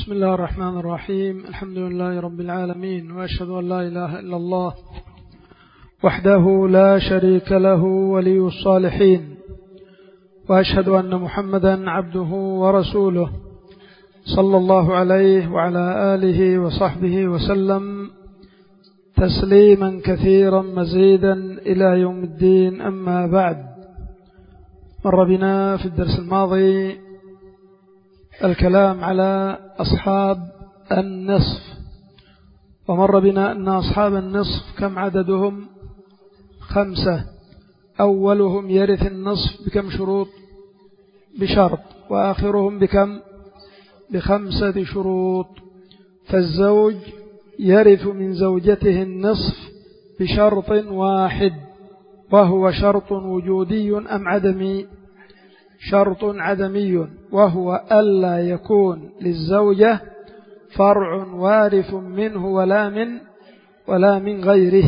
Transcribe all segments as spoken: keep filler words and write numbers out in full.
بسم الله الرحمن الرحيم. الحمد لله رب العالمين، وأشهد أن لا إله إلا الله وحده لا شريك له ولي الصالحين، وأشهد أن محمدا عبده ورسوله صلى الله عليه وعلى آله وصحبه وسلم تسليما كثيرا مزيدا إلى يوم الدين. أما بعد، مر بنا في الدرس الماضي الكلام على أصحاب النصف، ومر بنا أن أصحاب النصف كم عددهم؟ خمسة. أولهم يرث النصف بكم شروط؟ بشرط. وآخرهم بكم؟ بخمسة شروط. فالزوج يرث من زوجته النصف بشرط واحد، وهو شرط وجودي أم عدمي؟ شرط عدمي، وهو ألا يكون للزوجة فرع وارث منه ولا من ولا من غيره.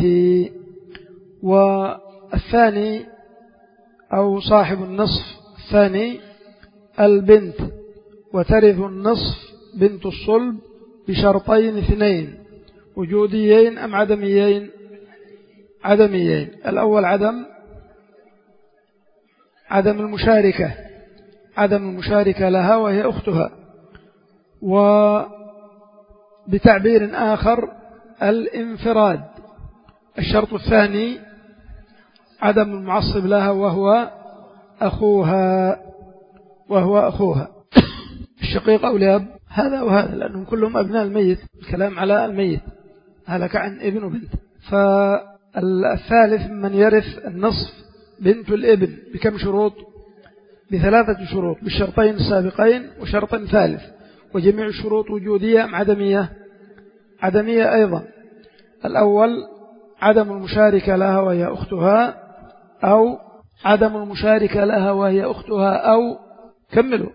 والثاني أو صاحب النصف الثاني البنت، وترث النصف بنت الصلب بشرطين اثنين وجوديين أم عدميين؟ عدميين. الأول عدم عدم المشاركة عدم المشاركة لها وهي أختها، وبتعبير آخر الانفراد. الشرط الثاني عدم المعصب لها وهو أخوها وهو أخوها الشقيق أو الأب، هذا وهذا، لأنهم كلهم أبناء الميت. الكلام على الميت، هلك عن ابن وبنت. فالثالث من يرث النصف بنت الابن بكم شروط؟ بثلاثة شروط، بالشرطين السابقين وشرط ثالث، وجميع الشروط وجودية أم عدمية؟ عدمية أيضا. الأول عدم المشاركة لها وهي أختها، أو عدم المشاركة لها وهي أختها، أو كملوا،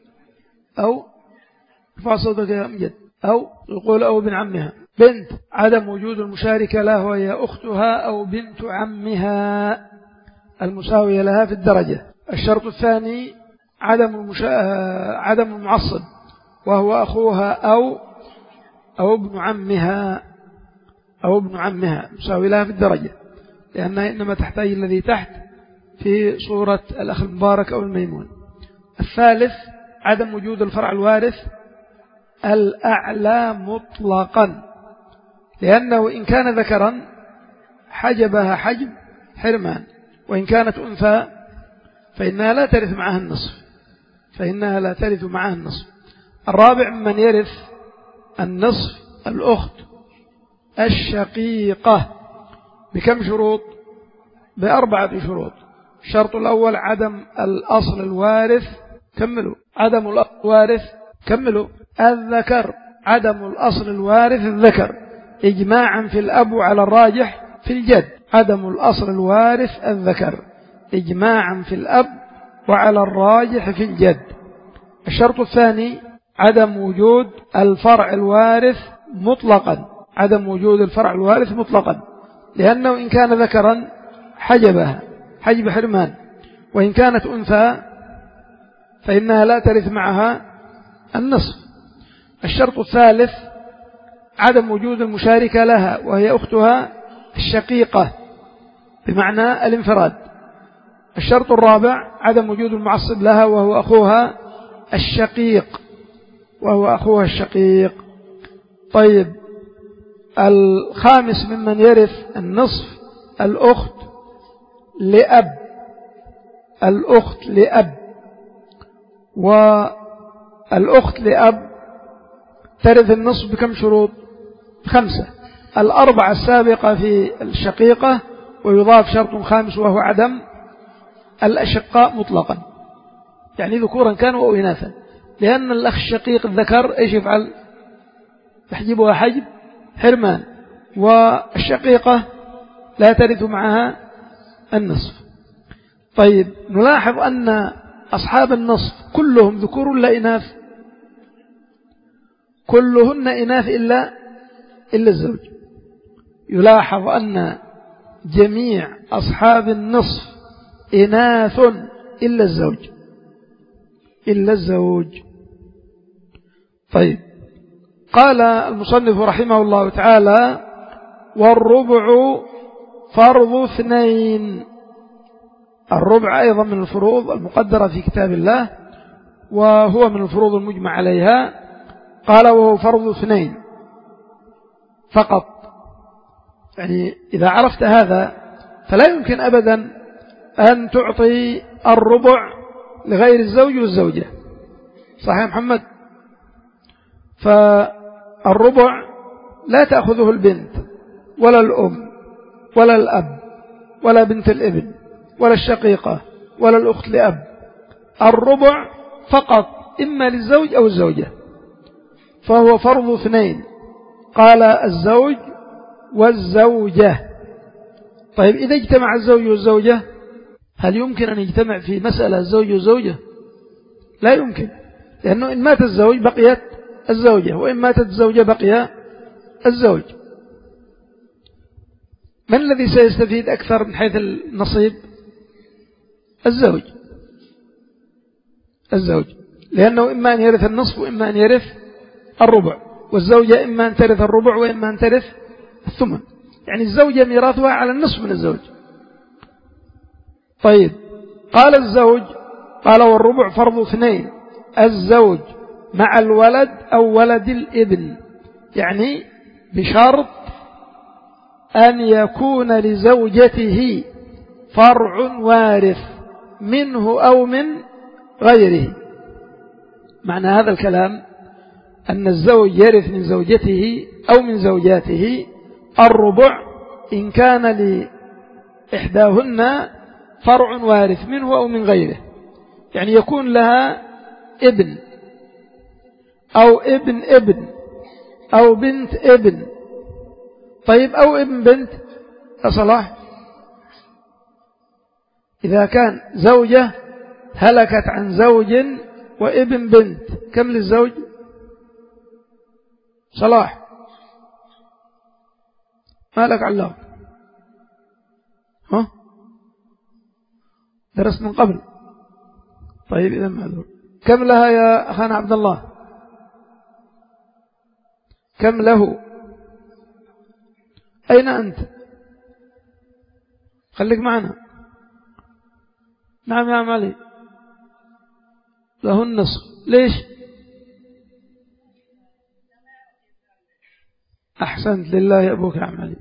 أو ارفع صوتك يا أمجد، أو يقول أو ابن عمها. بنت عدم وجود المشاركة لها وهي أختها أو بنت عمها المساوية لها في الدرجة. الشرط الثاني عدم المشا... عدم المعصب وهو أخوها أو أو ابن عمها أو ابن عمها مساوي لها في الدرجة، لأنها إنما تحتاج الذي تحت في صورة الأخ المبارك أو الميمون. الثالث عدم وجود الفرع الوارث الأعلى مطلقا، لأنه إن كان ذكرا حجبها حجب حرمان، وإن كانت أنثى فإنها لا ترث معها النصف فإنها لا ترث معها النصف. الرابع من يرث النصف الأخت الشقيقة بكم شروط؟ بأربعة شروط. الشرط الأول عدم الأصل الوارث، كملوا، عدم الأصل الوارث، كملوا، الذكر، عدم الأصل الوارث الذكر إجماعا في الأب على الراجح في الجد. عدم الأصل الوارث الذكر إجماعا في الأب وعلى الراجح في الجد. الشرط الثاني عدم وجود الفرع الوارث مطلقا، عدم وجود الفرع الوارث مطلقا، لأنه إن كان ذكرا حجبها حجب حرمان، وإن كانت أنثى فإنها لا ترث معها النصف. الشرط الثالث عدم وجود المشاركة لها وهي أختها الشقيقة بمعنى الانفراد. الشرط الرابع عدم وجود المعصب لها وهو أخوها الشقيق وهو أخوها الشقيق. طيب، الخامس ممن يرث النصف الأخت لأب الأخت لأب والأخت لأب ترث النصف بكم شروط؟ خمسة. الأربعة السابقة في الشقيقة، ويضاف شرط خامس وهو عدم الأشقاء مطلقا، يعني ذكورا كانوا أو إناثا، لأن الأخ الشقيق الذكر إيش يفعل؟ يحجبها حجب حرمان، والشقيقة لا ترث معها النصف. طيب، نلاحظ أن أصحاب النصف كلهم ذكور ولا إناث؟ كلهن إناث إلا إلا الزوج. يلاحظ أن جميع أصحاب النصف إناث إلا الزوج إلا الزوج. طيب، قال المصنف رحمه الله تعالى: والربع فرض اثنين. الربع أيضا من الفروض المقدرة في كتاب الله، وهو من الفروض المجمع عليها. قال: وهو فرض اثنين فقط. يعني إذا عرفت هذا فلا يمكن أبدا أن تعطي الربع لغير الزوج والزوجة. صحيح محمد؟ فالربع لا تأخذه البنت ولا الأم ولا الأب ولا بنت الابن ولا الشقيقة ولا الأخت لأب. الربع فقط إما للزوج أو الزوجة، فهو فرض اثنين. قال: الزوج والزوجة. طيب إذا اجتمع الزوج والزوجة هل يمكن أن يجتمع في مسألة الزوج والزوجة؟ لا يمكن، لأنه إن مات الزوج بقيت الزوجة، وإن ماتت الزوجة بقي الزوج. من الذي سيستفيد أكثر من حيث النصيب؟ الزوج. الزوج لأنه إما أن يرث النصف وإما أن يرث الربع، والزوجة إما أن ترث الربع وإما أن ترث الثمن. يعني الزوجة ميراثها على النصف من الزوج. طيب قال: الزوج. قال: والربع فرض اثنين: الزوج مع الولد أو ولد الابن. يعني بشرط أن يكون لزوجته فرع وارث منه أو من غيره. معنى هذا الكلام أن الزوج يرث من زوجته أو من زوجاته الربع إن كان لإحداهن فرع وارث منه أو من غيره. يعني يكون لها ابن أو ابن ابن أو بنت ابن. طيب أو ابن بنت صلاح. إذا كان زوجة هلكت عن زوج وابن بنت، كم للزوج؟ صلاح ما لك علام؟ ها درست من قبل. طيب إذا معذور. كم لها يا أخانا عبد الله؟ كم له؟ أين أنت؟ خليك معنا. نعم يا عم علي، له النصف. ليش؟ أحسنت لله يا أبوك يا عم علي.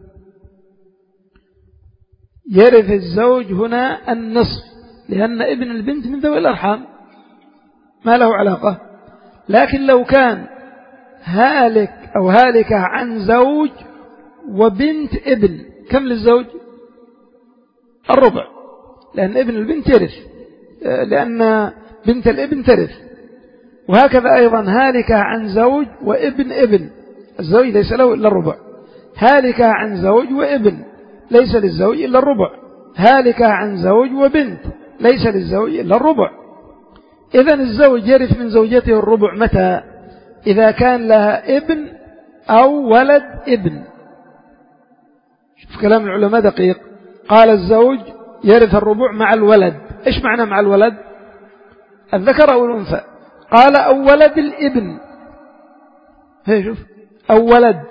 يرث الزوج هنا النصف لأن ابن البنت من ذوي الأرحام ما له علاقة. لكن لو كان هالك أو هالكة عن زوج وبنت ابن، كم للزوج؟ الربع، لأن ابن البنت يرث، لأن بنت الابن ترث. وهكذا أيضا هالكة عن زوج وابن ابن، الزوج ليس له إلا الربع. هالكة عن زوج وابن ليس للزوج إلا الربع. هالكة عن زوج وبنت ليس للزوج إلا الربع. إذن الزوج يرث من زوجته الربع متى؟ إذا كان لها ابن أو ولد ابن. شوف كلام العلماء دقيق. قال: الزوج يرث الربع مع الولد. إيش معنى مع الولد؟ الذكر أو الأنثى؟ قال: أو ولد الابن. هي شوف، أو ولد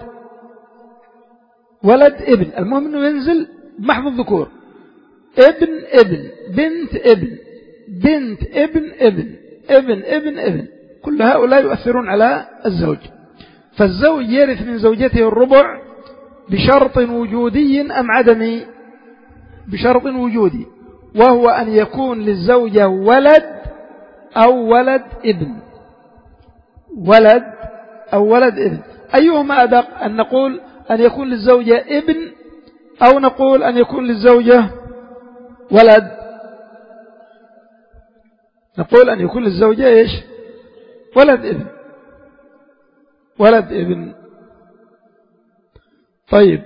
ولد ابن، المهم أنه ينزل محض الذكور. ابن ابن بنت ابن بنت ابن ابن ابن ابن ابن، كل هؤلاء يؤثرون على الزوج. فالزوج يرث من زوجته الربع بشرط وجودي أم عدمي؟ بشرط وجودي، وهو أن يكون للزوجة ولد أو ولد ابن. ولد أو ولد ابن، أيهما أدق؟ أن نقول أن يكون للزوجة ابن أو نقول أن يكون للزوجة ولد؟ نقول أن يكون للزوجة إيش؟ ولد ابن. ولد ابن. طيب،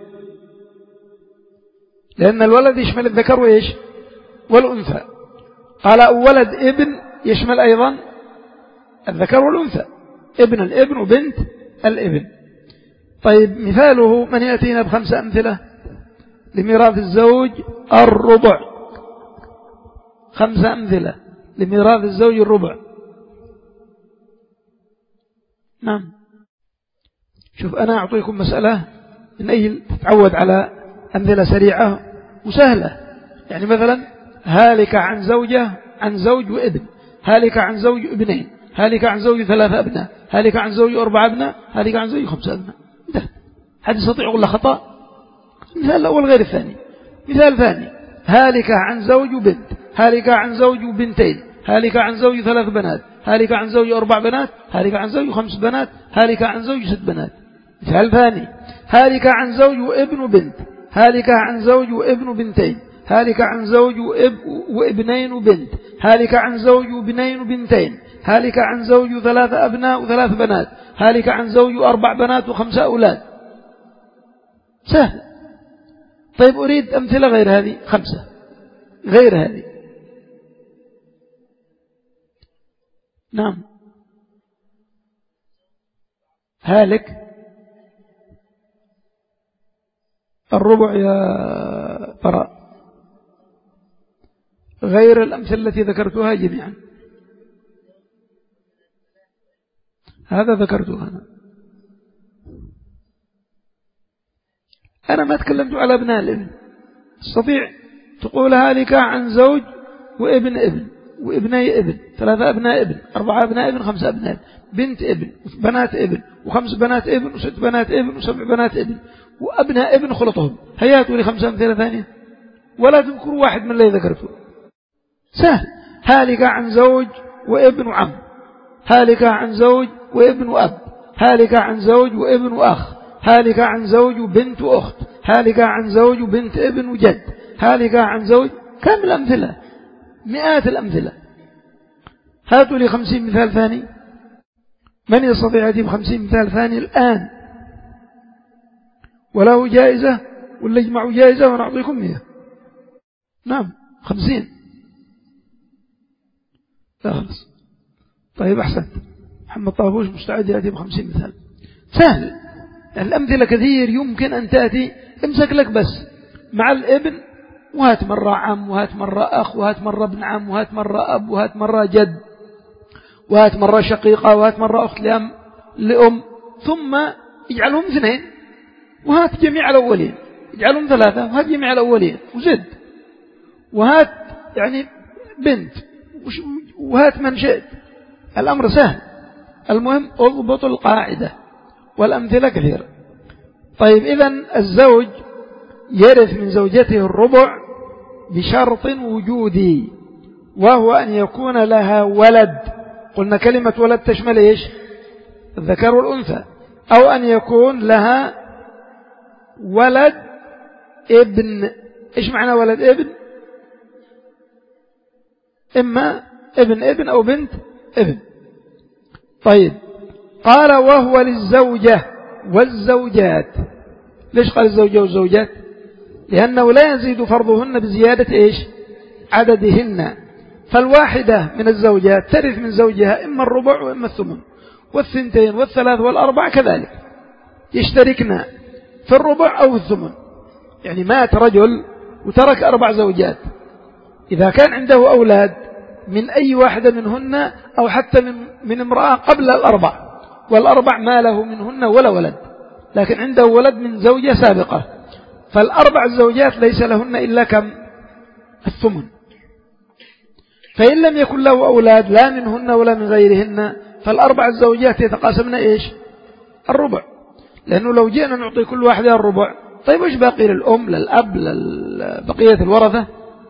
لأن الولد يشمل الذكر وإيش؟ والأنثى. قال: أو ولد ابن يشمل أيضا الذكر والأنثى، ابن الابن وبنت الابن. طيب، مثاله من يأتينا بخمسة أمثلة لميراث الزوج الربع. خمسة أمثلة لميراث الزوج الربع. نعم. شوف أنا أعطيكم مسألة من أجل تتعود على أمثلة سريعة وسهلة. يعني مثلا هالك عن زوجة عن زوج وابن، هالك عن زوج ابنين، هالك عن زوج ثلاثة أبناء، هالك عن زوج أربعة أبناء، هالك عن زوج خمسة أبناء. ده هل يستطيع يقول له خطأ؟ مثال الأول غير الثاني. مثال ثاني هالك عن زوج وبنت، هالك عن زوج وبنتين، هالك عن زوج ثلاث بنات، هالك عن زوج أربع بنات، هالك عن زوج خمس بنات، هالك عن زوج ست بنات. مثال ثاني هالك عن زوج وابن وبنت، هالك عن زوج وابن وبنتين، هالك عن زوج واب وابنين وبنت، هالك عن زوج وابنين وبنتين، هالك عن زوج وثلاثة أبناء وثلاث بنات، هالك عن زوج وأربع بنات وخمسة أولاد. سهل. طيب أريد أمثلة غير هذه، خمسة غير هذه. نعم. هالك الربع يا براء، غير الأمثلة التي ذكرتها جميعا. هذا ذكرتها أنا أنا ما تكلمت على ابناء الابن. تستطيع تقول هالك عن زوج وابن ابن وابني ابن، ثلاثة أبناء ابن، أربعة أبناء ابن، خمسة أبناء ابن، بنت ابن، بنات ابن، وخمس بنات ابن، وست بنات ابن، وسبع بنات ابن، وأبناء ابن خلطهم. هياتوا لي خمسة أمثلة ثانية ولا تذكروا واحد من اللي ذكرته. سهل. هالك عن زوج وابن وعم، هالك عن زوج وابن وأب، هالك عن زوج وابن وأخ، هالك عن زوج وبنت وأخت، هالك عن زوج وبنت ابن وجد، هالك عن زوج. كم الأمثلة؟ مئات الأمثلة. هاتوا لي خمسين مثال ثاني. من يستطيع يجيب خمسين مثال ثاني الآن؟ وله جائزة ولا يجمعوا جائزة ونعطيكم مئة. نعم خمسين. لا خلص. طيب أحسن. محمد طابوش مستعد يأتي بخمسين مثال. سهل. الأمثلة كثير يمكن أن تأتي. امسك لك بس مع الابن وهات مرة عم، وهات مرة أخ، وهات مرة ابن عم، وهات مرة أب، وهات مرة جد، وهات مرة شقيقة، وهات مرة أخت لأم لأم، ثم اجعلهم اثنين وهات جميع الأولين، اجعلهم ثلاثة وهات جميع الأولين وزد، وهات يعني بنت وهات من شئت. الأمر سهل. المهم اضبط القاعدة. والأمثلة كثيرة. طيب إذن الزوج يرث من زوجته الربع بشرط وجودي، وهو أن يكون لها ولد. قلنا كلمة ولد تشمل إيش؟ الذكر والأنثى. أو أن يكون لها ولد ابن. إيش معنى ولد ابن؟ إما ابن ابن أو بنت ابن. طيب قال وهو للزوجة والزوجات. ليش قال الزوجة والزوجات؟ لأنه لا يزيد فرضهن بزيادة إيش؟ عددهن. فالواحدة من الزوجات ترث من زوجها إما الربع وإما الثمن، والثنتين والثلاث والأربع كذلك يشتركن في الربع أو الثمن. يعني مات رجل وترك أربع زوجات، إذا كان عنده أولاد من أي واحدة منهن أو حتى من, من امرأة قبل الأربع، والأربع ما له منهن ولا ولد، لكن عنده ولد من زوجة سابقة، فالأربع الزوجات ليس لهن إلا كم؟ الثمن. فإن لم يكن له أولاد لا منهن ولا من غيرهن، فالأربع الزوجات يتقاسمن إيش؟ الربع. لأنه لو جئنا نعطي كل واحدة الربع، طيب إيش باقي للأم للأب لبقية الورثة؟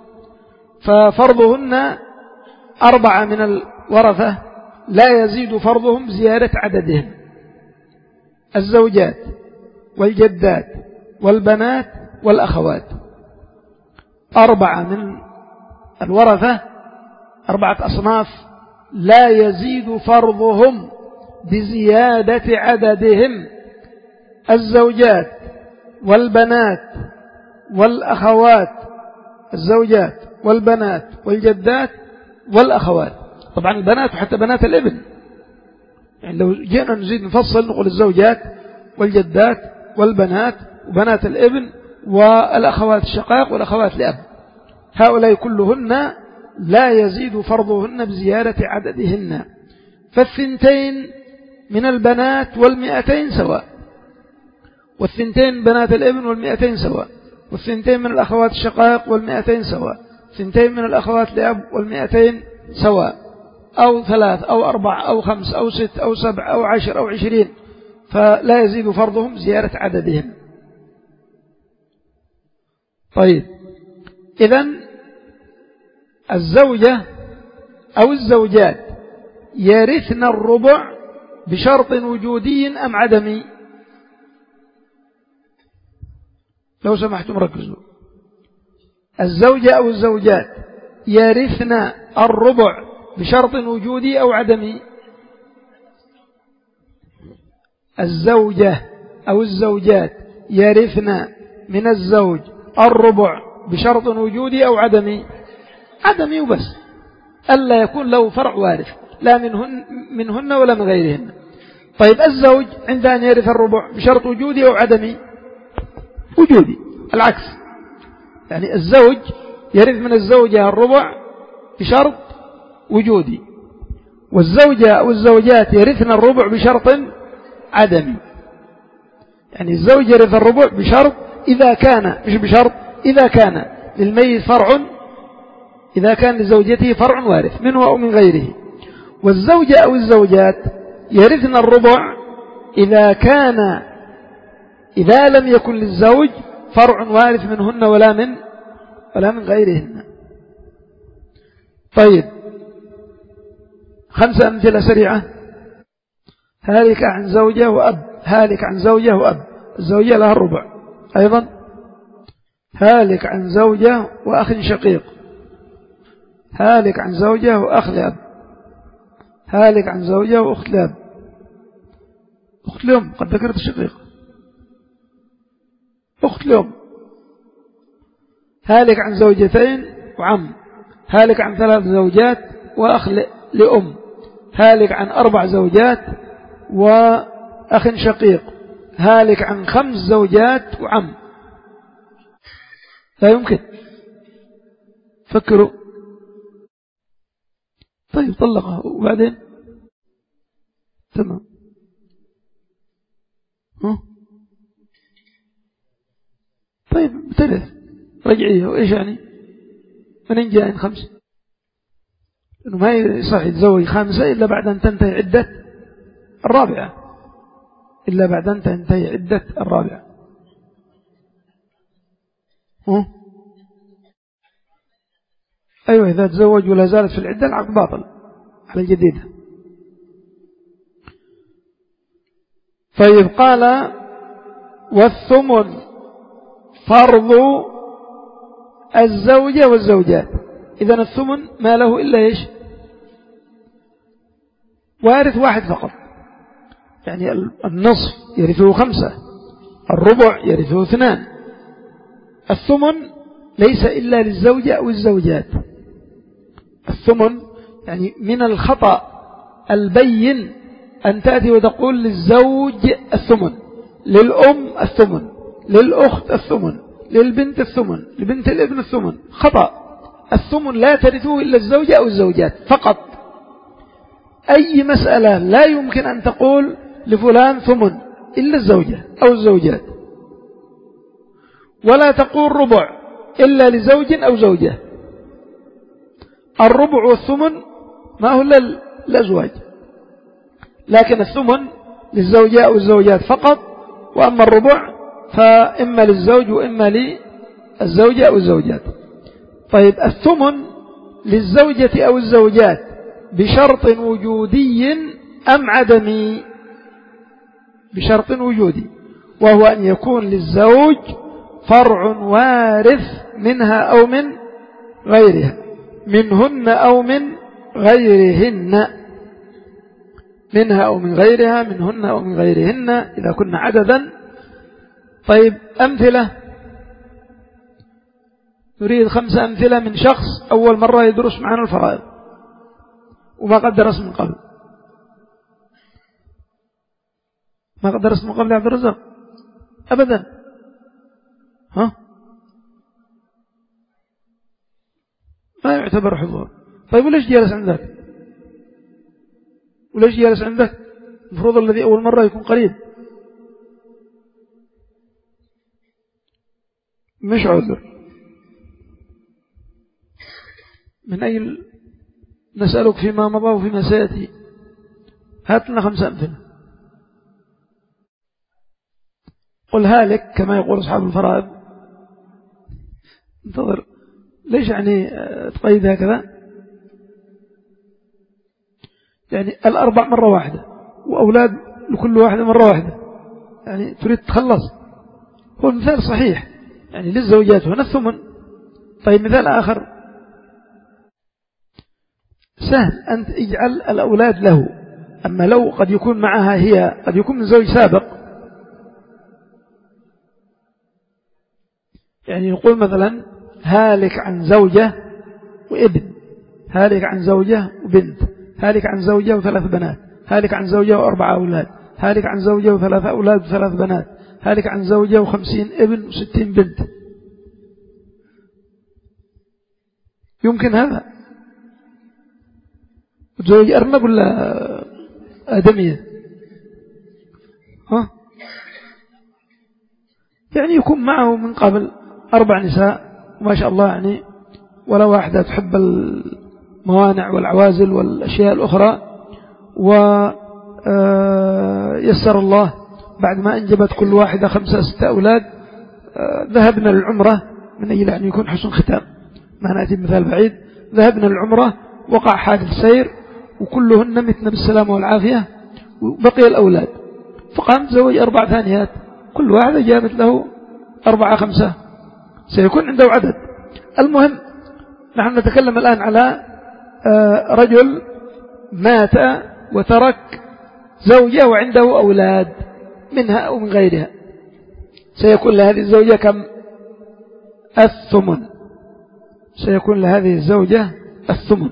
ففرضهن أربعة من الورثة لا يزيد فرضهم زيادة عددهم. الزوجات والجدات والبنات والأخوات، أربعة من الورثة، أربعة أصناف لا يزيد فرضهم بزيادة عددهم. الزوجات والبنات والأخوات، الزوجات والبنات والجدات والأخوات. طبعا البنات وحتى بنات الابن، يعني لو جئنا نزيد نفصل نقول الزوجات والجدات والبنات وبنات الابن والأخوات الشقائق والأخوات لأب، هؤلاء كلهن لا يزيد فرضهن بزيادة عددهن. فالثنتين من البنات والمئتين سواء، والثنتين بنات الابن والمئتين سواء، والثنتين من الأخوات الشقائق والمئتين سواء، ثنتين من الأخوات لأب والمئتين سواء، أو ثلاث أو أربع أو خمس أو ست أو سبع أو عشر أو عشرين، فلا يزيد فرضهم زيارة عددهم. طيب، إذن الزوجة أو الزوجات يرثن الربع بشرط وجودي أم عدمي؟ لو سمحتم ركزوا. الزوجة أو الزوجات يرثن الربع بشرط وجودي أو عدمي؟ الزوجة أو الزوجات يرثن من الزوج الربع بشرط وجودي أو عدمي؟ عدمي وبس، ألا يكون له فرع وارث لا منهن, منهن ولا من غيرهن. طيب الزوج عند أن يرث الربع بشرط وجودي أو عدمي؟ وجودي، العكس، يعني الزوج يرث من الزوجة الربع بشرط وجودي، والزوجة أو الزوجات يرثن الربع بشرط عدمي. يعني الزوج يرث الربع بشرط إذا كان، مش بشرط، إذا كان للميت فرع، إذا كان لزوجته فرع وارث منه أو من غيره. والزوجة أو الزوجات يرثن الربع إذا كان، إذا لم يكن للزوج فرع وارث منهن ولا من ولا من غيرهن. طيب، خمسة أمثلة سريعة. هالك عن زوجة وأب، هالك عن زوجة وأب، الزوجة لها الربع. أيضا هالك عن زوجة وأخ شقيق، هالك عن زوجة وأخ لأب، هالك عن زوجة وأخت لأب، أخت لأم، قد ذكرت الشقيق، أخت لأم، هالك عن زوجتين وعم، هالك عن ثلاث زوجات وأخ لأم، هالك عن أربع زوجات وأخ شقيق، هالك عن خمس زوجات وعم. لا يمكن، فكروا. طيب طلقها وبعدين تمام. ها؟ طيب بترث رجعيه، وإيش يعني من جاء خمسة؟ إنه ما يصح يتزوج خامسة إلا بعد أن تنتهي عدة الرابعة، إلا بعد أن تنتهي عدة الرابعة. ها؟ أيوة، إذا تزوج ولا زالت في العدة العقد باطل على الجديد. طيب، قال والثمن فرض الزوجة والزوجات. إذن الثمن ما له إلا إيش؟ وارث واحد فقط، يعني النصف يرثه خمسة، الربع يرثه اثنان. الثمن ليس إلا للزوجة أو الزوجات. الثمن يعني من الخطأ البين أن تأتي وتقول للزوج الثمن، للأم الثمن، للأخت الثمن، للبنت الثمن، لبنت الابن الثمن. خطأ. الثمن لا ترثه إلا الزوجة أو الزوجات فقط. أي مسألة لا يمكن أن تقول لفلان ثمن إلا الزوجة أو الزوجات، ولا تقول ربع إلا لزوج أو زوجة. الربع والثمن ما هو إلا الأزواج، لكن الثمن للزوجة أو الزوجات فقط، وأما الربع فإما للزوج وإما للزوجة أو الزوجات. طيب، الثمن للزوجة أو الزوجات بشرط وجودي أم عدمي؟ بشرط وجودي، وهو أن يكون للزوج فرع وارث منها أو من غيرها، منهن أو من غيرهن، منها أو من غيرها، منهن أو من غيرهن إذا كنا عددا. طيب، أمثلة. نريد خمسة أمثلة من شخص أول مرة يدرس معنا الفرائض وما قد درس من قبل. ما قد درس من قبل يا عبد الرزاق أبدا. ها؟ ما يعتبر حضور. طيب، وليش جالس عندك؟ وليش جالس عندك؟ المفروض الذي أول مرة يكون قريب. مش عذر. من أي نسألك فيما مضى وفيما سيأتي، هات لنا خمسة أمثلة. قل هالك كما يقول أصحاب الفرائض. انتظر، ليش يعني تقيد هكذا؟ يعني الأربع مرة واحدة وأولاد لكل واحدة مرة واحدة، يعني تريد تخلص. هو المثال صحيح، يعني للزوجات هنا الثمن. طيب مثال آخر سهل، أنت اجعل الأولاد له، أما لو قد يكون معها هي، قد يكون من زوج سابق. يعني يقول مثلا هالك عن زوجة وابن، هالك عن زوجة وبنت، هالك عن زوجة وثلاث بنات، هالك عن زوجة وأربعة أولاد، هالك عن زوجة وثلاث أولاد وثلاث بنات، هالك عن زوجة وخمسين ابن وستين بنت. يمكن هذا زوج أرنب ولا آدمية؟ ها؟ يعني يكون معه من قبل أربع نساء وما شاء الله، يعني ولا واحدة تحب الموانع والعوازل والأشياء الأخرى، ويسر الله بعد ما أنجبت كل واحدة خمسة ستة أولاد ذهبنا للعمرة، من أجل أن يكون حسن ختام، ما نأتي بمثال بعيد. ذهبنا للعمرة، وقع حادث سير وكلهن متن بالسلامة والعافية، وبقي الأولاد، فقام تزوج أربع ثانيات، كل واحدة جابت له أربعة خمسة، سيكون عنده عدد. المهم نحن نتكلم الآن على رجل مات وترك زوجة وعنده أولاد منها أو من غيرها، سيكون لهذه الزوجة كم؟ الثمن. سيكون لهذه الزوجة الثمن.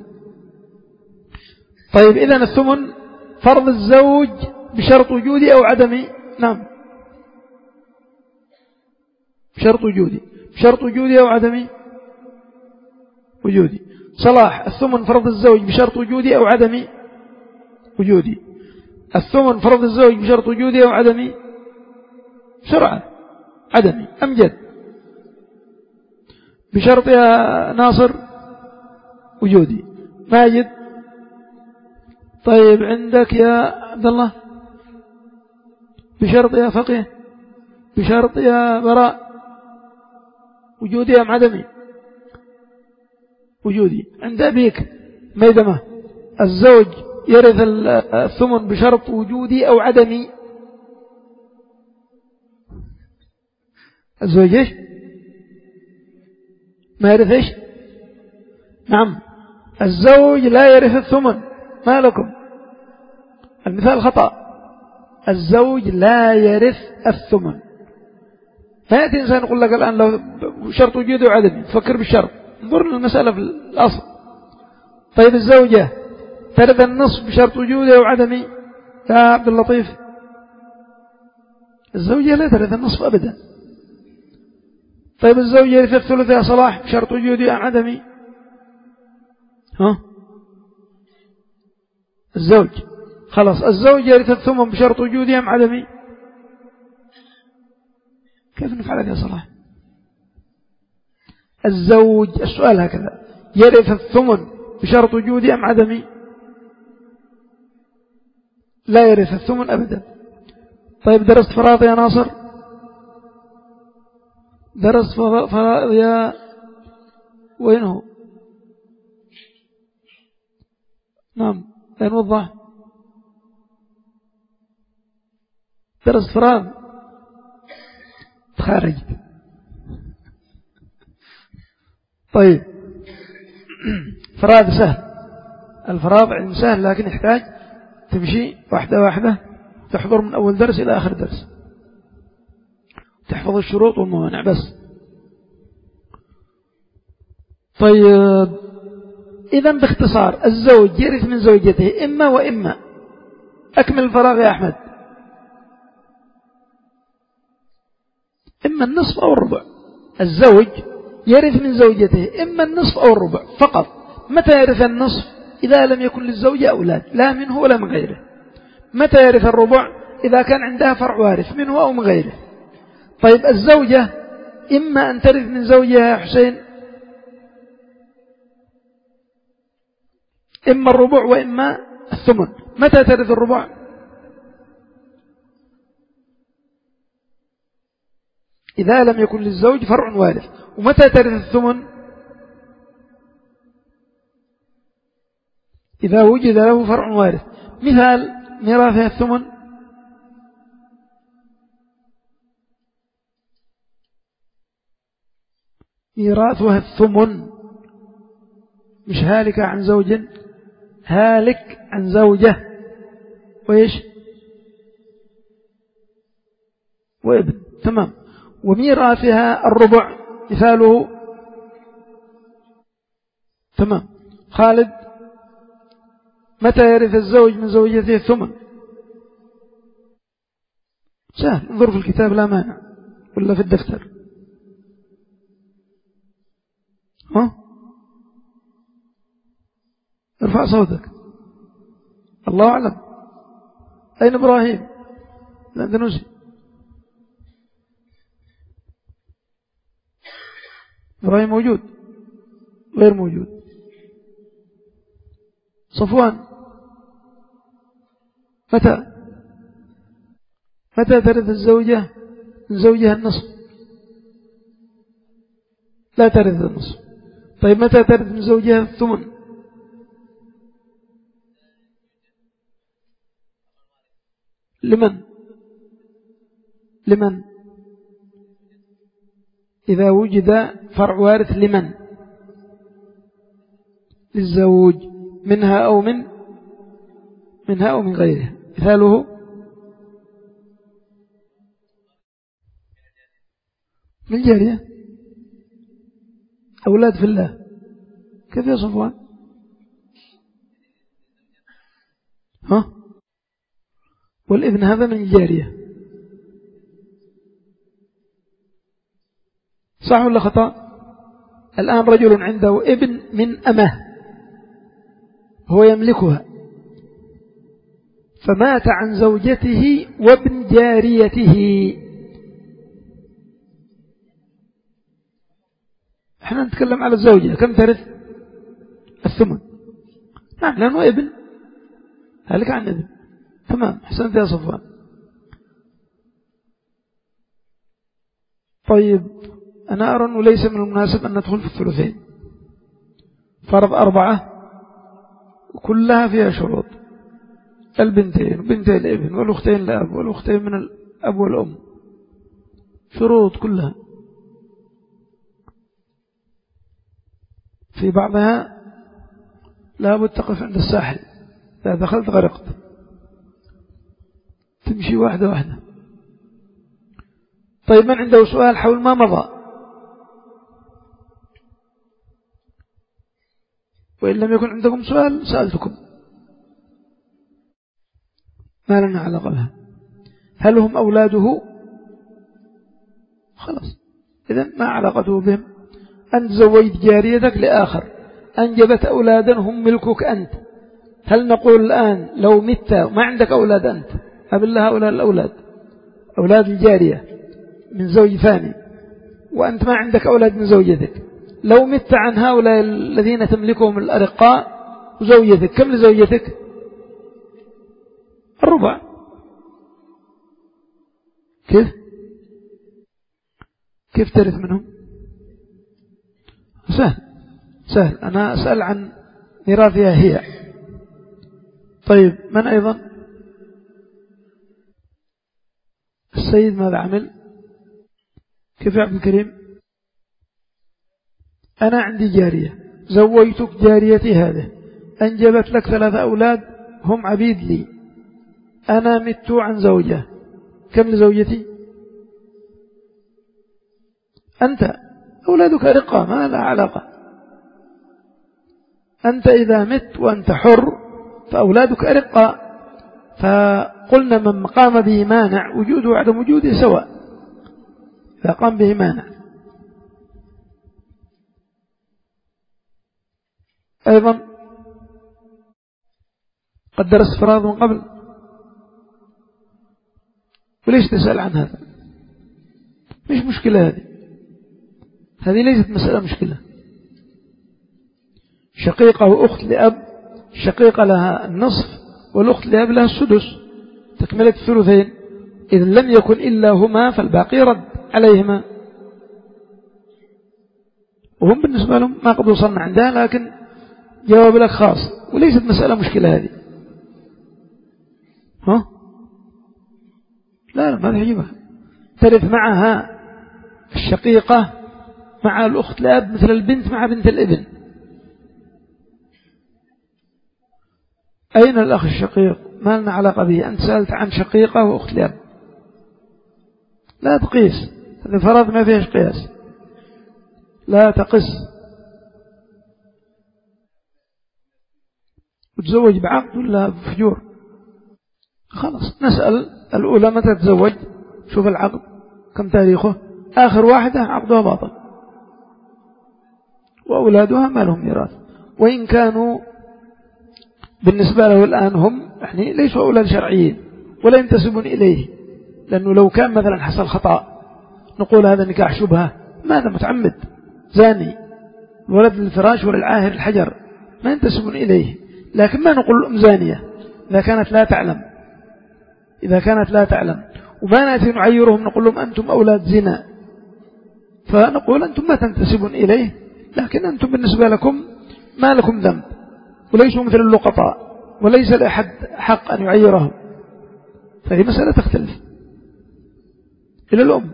طيب إذن الثمن فرض الزوج بشرط وجودي أو عدمي؟ نعم، بشرط وجودي. بشرط وجودي أو عدمي؟ وجودي. صلاح، الثمن فرض الزوج بشرط وجودي أو عدمي؟ وجودي. الثمن فرض الزوج بشرط وجودي أو عدمي؟ بسرعة عدمي. أمجد، بشرط يا ناصر؟ وجودي. ماجد؟ طيب عندك يا عبد الله؟ بشرط يا فقيه؟ بشرط يا براء؟ وجودي أم عدمي؟ وجودي. عند أبيك ميدمة، الزوج يرث الثمن بشرط وجودي أو عدمي؟ الزوج إيش؟ ما يرث إيش؟ نعم، الزوج لا يرث الثمن. ما لكم؟ المثال خطأ، الزوج لا يرث الثمن. ما يأتي إنسان يقول لك الآن لو شرط وجودي وعدمي، تفكر بالشرط، انظر المسألة في الأصل. طيب الزوجة ترث النصف بشرط وجودي أو عدمي يا عبد اللطيف؟ الزوجة لا ترث النصف أبدا. طيب الزوج يرث الثلث يا صلاح بشرط وجودي أم عدمي؟ ها؟ الزوج، خلاص الزوج يرث الثمن بشرط وجودي أم عدمي؟ كيف نفعل يا صلاح؟ الزوج، السؤال هكذا، يرث الثمن بشرط وجودي أم عدمي؟ لا يرث الثمن أبدا. طيب درست فرائض يا ناصر؟ درست فرائض يا وين هو؟ نعم، أين وضح؟ درست فرائض؟ تخارج. طيب فرائض سهل، الفرائض علم سهل، لكن يحتاج تمشي واحدة واحدة، تحضر من أول درس إلى آخر درس، تحفظ الشروط والموانع بس. طيب إذن باختصار الزوج يرث من زوجته إما وإما. أكمل الفراغ يا أحمد. إما النصف أو الربع. الزوج يرث من زوجته إما النصف أو الربع فقط. متى يرث النصف؟ إذا لم يكن للزوجة أولاد، لا منه ولا من غيره. متى يرث الربع؟ إذا كان عندها فرع وارث منه أو من غيره. طيب الزوجة إما أن ترث من زوجها يا حسين، إما الربع وإما الثمن. متى ترث الربع؟ إذا لم يكن للزوج فرع وارث. ومتى ترث الثمن؟ إذا وجد له فرع وارث. مثال ميراثها الثمن: ميراثها الثمن، مش هالك عن زوج، هالك عن زوجة وإيش وابن. تمام. وميراثها الربع، مثاله تمام. خالد: متى يرث الزوج من زوجته الثمن؟ سهل، انظر في الكتاب لا مانع، ولا في الدفتر. ها ارفع صوتك. الله أعلم. أين إبراهيم؟ الأندلسي. إبراهيم موجود؟ غير موجود. صفوان: متى متى ترث الزوجة من زوجها النصف؟ لا ترث النصف. طيب متى ترث من زوجها الثمن؟ لمن لمن إذا وجد فرع وارث لمن؟ للزوج، منها أو من منها أو من غيرها. مثاله من الجارية. أولاد في الله. كيف يا صفوان؟ ها والابن هذا من الجارية، صح ولا خطأ؟ الآن رجل عنده ابن من أمه، هو يملكها، فمات عن زوجته وابن جاريته. احنا نتكلم على الزوجة، كم ترث؟ الثمن. نعم، لأنه ابن، هلك عن ابن. تمام، حسنت يا صفوان. طيب، أنا أرى أنه ليس من المناسب أن ندخل في الثلثين. فرض أربعة وكلها فيها شروط: البنتين وبنتين الابن والأختين الأب والأختين من الأب والأم، شروط كلها. في بعضها لابد تقف عند الساحل، إذا دخلت غرقت، تمشي واحدة واحدة. طيب، من عنده سؤال حول ما مضى؟ وإن لم يكن عندكم سؤال سألتكم، ما لنا علاقة بها. هل هم أولاده؟ خلاص، إذن ما علاقته بهم. أنت زوجت جاريتك لآخر، أنجبت أولادا هم ملكك أنت. هل نقول الآن لو مت ما عندك أولاد أنت، قبل هؤلاء الأولاد، أولاد الجارية من زوج ثاني، وأنت ما عندك أولاد من زوجتك، لو مت عن هؤلاء الذين تملكهم الأرقاء وزوجتك، كم لزوجتك؟ الربع. كيف كيف ترث منهم؟ سهل سهل. أنا أسأل عن ميراثها هي. طيب، من أيضا؟ السيد ماذا عمل؟ كيف يا عبد الكريم؟ أنا عندي جارية، زوجتك جاريتي هذه، أنجبت لك ثلاثة أولاد هم عبيد لي، أنا مت عن زوجة، كم لزوجتي؟ أنت أولادك رقة، ما لا علاقة. أنت إذا مت وأنت حر فأولادك رقة، فقلنا من قام به مانع وجوده وعدم وجوده سواء، إذا قام به مانع. أيضا قد درست فراغ من قبل، وليش تسأل عن هذا؟ مش مشكلة هذه، هذه ليست مسألة مشكلة. شقيقة وأخت لأب، شقيقة لها النصف والأخت لأب لها السدس تكملة الثلثين. إذا لم يكن إلا هما فالباقي رد عليهما، وهم بالنسبة لهم ما قد وصلنا عندها، لكن جواب لك خاص وليست مسألة مشكلة هذه. ها لا لا ما تحجبها، ترث معها الشقيقة مع الأخت لأب مثل البنت مع بنت الابن. أين الأخ الشقيق؟ ما لنا علاقة به، أنت سألت عن شقيقة وأخت لأب، لا تقيس، هذا فرض ما فيهش قياس، لا تقس. وتزوج بعقد ولا بفجور؟ خلاص نسأل الأولى متى تزوج، شوف العقد كم تاريخه، آخر واحدة عقدها باطل وأولادها ما لهم ميراث، وإن كانوا بالنسبة له الآن هم يعني ليسوا أولاد شرعيين ولا ينتسبون إليه، لأنه لو كان مثلا حصل خطأ نقول هذا نكاح شبهة، ماذا متعمد زاني ولد للفراش وللعاهر الحجر ما ينتسبون إليه، لكن ما نقول الأم زانية إذا كانت لا تعلم، إذا كانت لا تعلم وما نأتي نعيرهم نقول لهم أنتم أولاد زنا، فنقول أنتم ما تنتسبون إليه، لكن أنتم بالنسبة لكم ما لكم ذنب وليسوا مثل اللقطاء وليس لأحد حق أن يعيرهم، فهي مسألة تختلف. إلى الأم،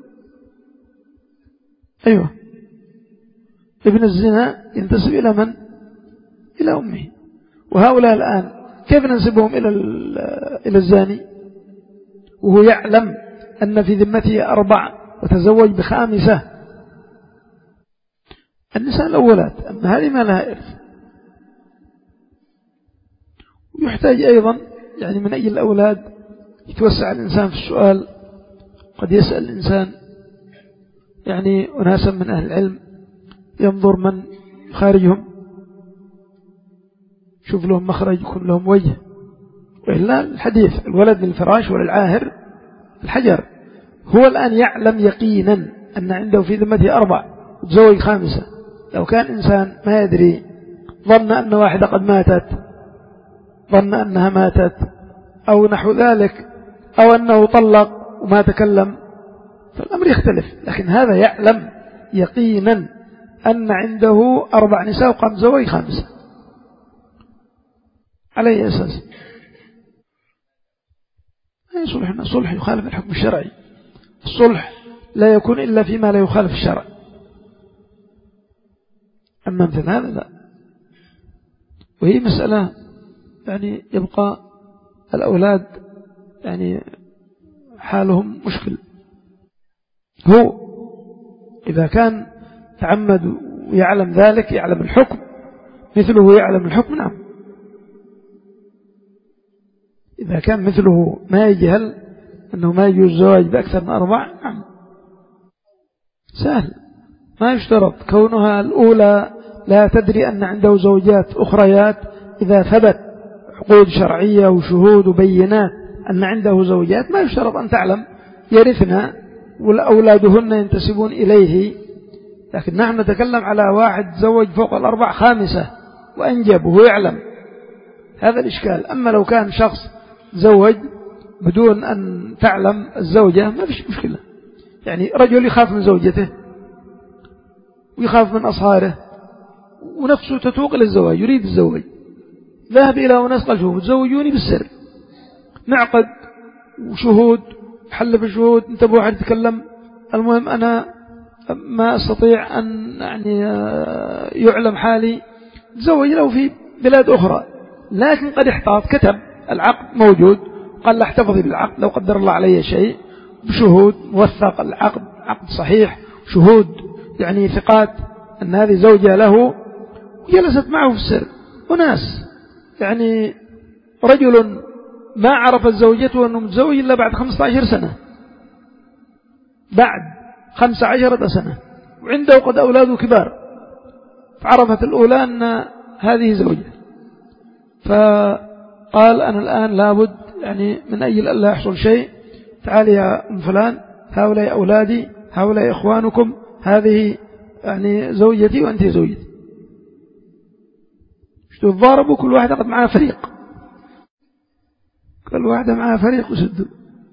أيوة ابن الزنا ينتسب إلى من؟ إلى أمه. وهؤلاء الآن كيف ننسبهم إلى إلى الزاني وهو يعلم أن في ذمته أربع وتزوج بخامسة؟ النساء الأولات، أما هذه ما لها إرث. ويحتاج أيضا يعني من أجل الأولاد يتوسع الإنسان في السؤال، قد يسأل الإنسان يعني أناسا من أهل العلم ينظر من خارجهم شوف لهم مخرج يكون لهم وجه، وإلا الحديث الولد للفراش وللعاهر الحجر. هو الآن يعلم يقينا أن عنده في ذمته أربع وتزوج خامسة، لو كان إنسان ما يدري ظن أن واحدة قد ماتت، ظن أنها ماتت أو نحو ذلك، أو أنه طلق وما تكلم، فالأمر يختلف. لكن هذا يعلم يقينا أن عنده أربع نساء وقام زوج خامسة، على أي أساس؟ أي صلح؟ الصلح يخالف الحكم الشرعي، الصلح لا يكون إلا فيما لا يخالف الشرع، أما مثل هذا لا. وهي مسألة يعني يبقى الأولاد يعني حالهم مشكل. هو إذا كان تعمد ويعلم ذلك يعلم الحكم مثله يعلم الحكم، نعم. إذا كان مثله ما يجهل أنه ما يجوز الزواج بأكثر من أربع، نعم سهل، ما يشترط كونها الأولى لا تدري أن عنده زوجات أخريات، إذا ثبت عقود شرعية وشهود وبينات أن عنده زوجات ما يشترط أن تعلم، يرثنا والأولادهن ينتسبون إليه. لكن نحن نتكلم على واحد زوج فوق الأربع خامسة وأنجب وهو يعلم، هذا الإشكال. أما لو كان شخص زوج بدون أن تعلم الزوجة ما فيش مشكلة، يعني رجل يخاف من زوجته ويخاف من أصهاره ونفسه تتوق إلى الزواج، يريد الزواج، ذهب إلى وناس قال شوفوا تزوجوني بالسر، نعقد وشهود حلف الشهود، انتبهوا واحد يتكلم، المهم أنا ما أستطيع أن يعني يعلم حالي، تزوج له في بلاد أخرى، لكن قد احتاط كتب العقد موجود، قال لا احتفظي بالعقد لو قدر الله علي شيء، بشهود موثق العقد عقد صحيح، شهود يعني ثقات أن هذه زوجة له، جلست معه في السر. وناس يعني رجل ما عرفت زوجته أنه متزوج إلا بعد خمسة عشر سنة، بعد خمسة عشرة سنة، وعنده قد أولاده كبار، فعرفت الأولى أن هذه زوجة، فقال أنا الآن لابد يعني من أجل أن لا يحصل شيء، تعالي يا أم فلان، هؤلاء أولادي، هؤلاء إخوانكم، هذه يعني زوجتي وأنت زوجتي، تضاربوا كل واحد قد معها فريق، كل واحدة معها فريق وسدوا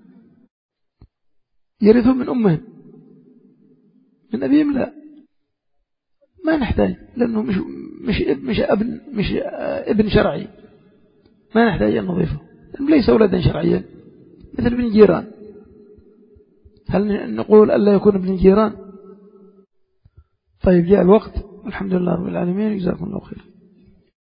يرثوا من أمهم، من أبيهم لا، ما نحتاج، لأنه مش مش مش ابن مش ابن شرعي، ما نحتاج أن نضيفه، ليس ولدا شرعيا مثل ابن جيران. هل نقول ألا يكون ابن جيران؟ طيب جاء الوقت، الحمد لله رب العالمين، جزاكم الله خير.